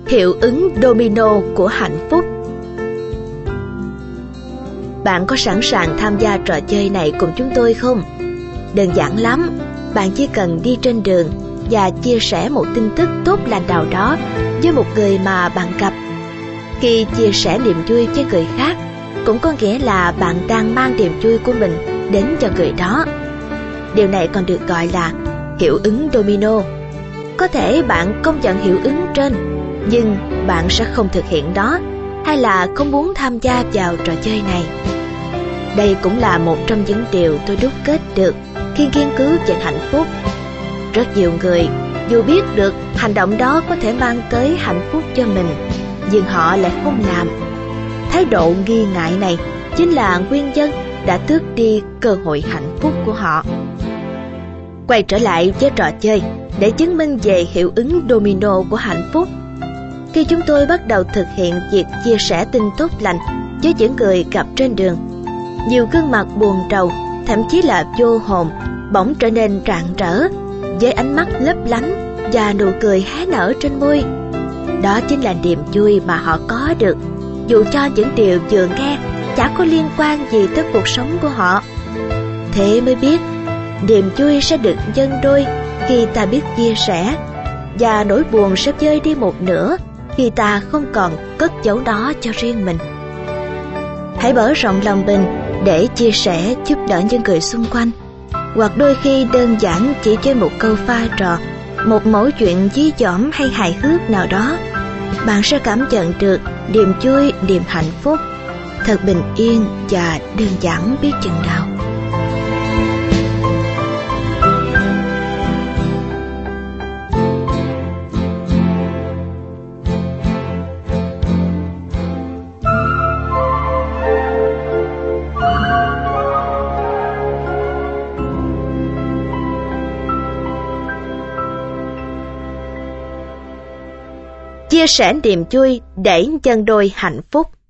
Hiệu ứng domino của hạnh phúc. Bạn có sẵn sàng tham gia trò chơi này cùng chúng tôi không? Đơn giản lắm, bạn chỉ cần đi trên đường và chia sẻ một tin tức tốt lành nào đó với một người mà bạn gặp. Khi chia sẻ niềm vui với người khác, cũng có nghĩa là bạn đang mang niềm vui của mình đến cho người đó. Điều này còn được gọi là hiệu ứng domino. Có thể bạn công nhận hiệu ứng trên, nhưng bạn sẽ không thực hiện đó, hay là không muốn tham gia vào trò chơi này. Đây cũng là một trong những điều tôi đúc kết được khi nghiên cứu về hạnh phúc. Rất nhiều người dù biết được hành động đó có thể mang tới hạnh phúc cho mình, nhưng họ lại không làm. Thái độ nghi ngại này chính là nguyên nhân đã tước đi cơ hội hạnh phúc của họ. Quay trở lại với trò chơi để chứng minh về hiệu ứng domino của hạnh phúc. Khi chúng tôi bắt đầu thực hiện việc chia sẻ tin tốt lành với những người gặp trên đường, nhiều gương mặt buồn rầu, thậm chí là vô hồn, bỗng trở nên rạng rỡ, với ánh mắt lấp lánh và nụ cười hé nở trên môi. Đó chính là niềm vui mà họ có được, dù cho những điều vừa nghe chả có liên quan gì tới cuộc sống của họ. Thế mới biết, niềm vui sẽ được nhân đôi khi ta biết chia sẻ, và nỗi buồn sẽ vơi đi một nửa khi ta không còn cất giấu nó cho riêng mình. Hãy mở rộng lòng mình để chia sẻ, giúp đỡ những người xung quanh, hoặc đôi khi đơn giản chỉ với một câu pha trò, một mẩu chuyện dí dỏm hay hài hước nào đó, bạn sẽ cảm nhận được niềm vui, niềm hạnh phúc thật bình yên và đơn giản biết chừng nào. Chia sẻ niềm vui để nhân đôi hạnh phúc.